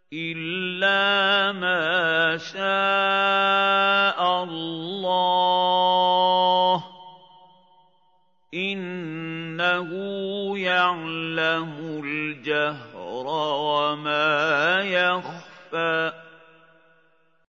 إِلَّا مَا شَاءَ اللَّهُ ۚ إِنَّهُ يَعْلَمُ الْجَهْرَ وَمَا يَخْفَىٰ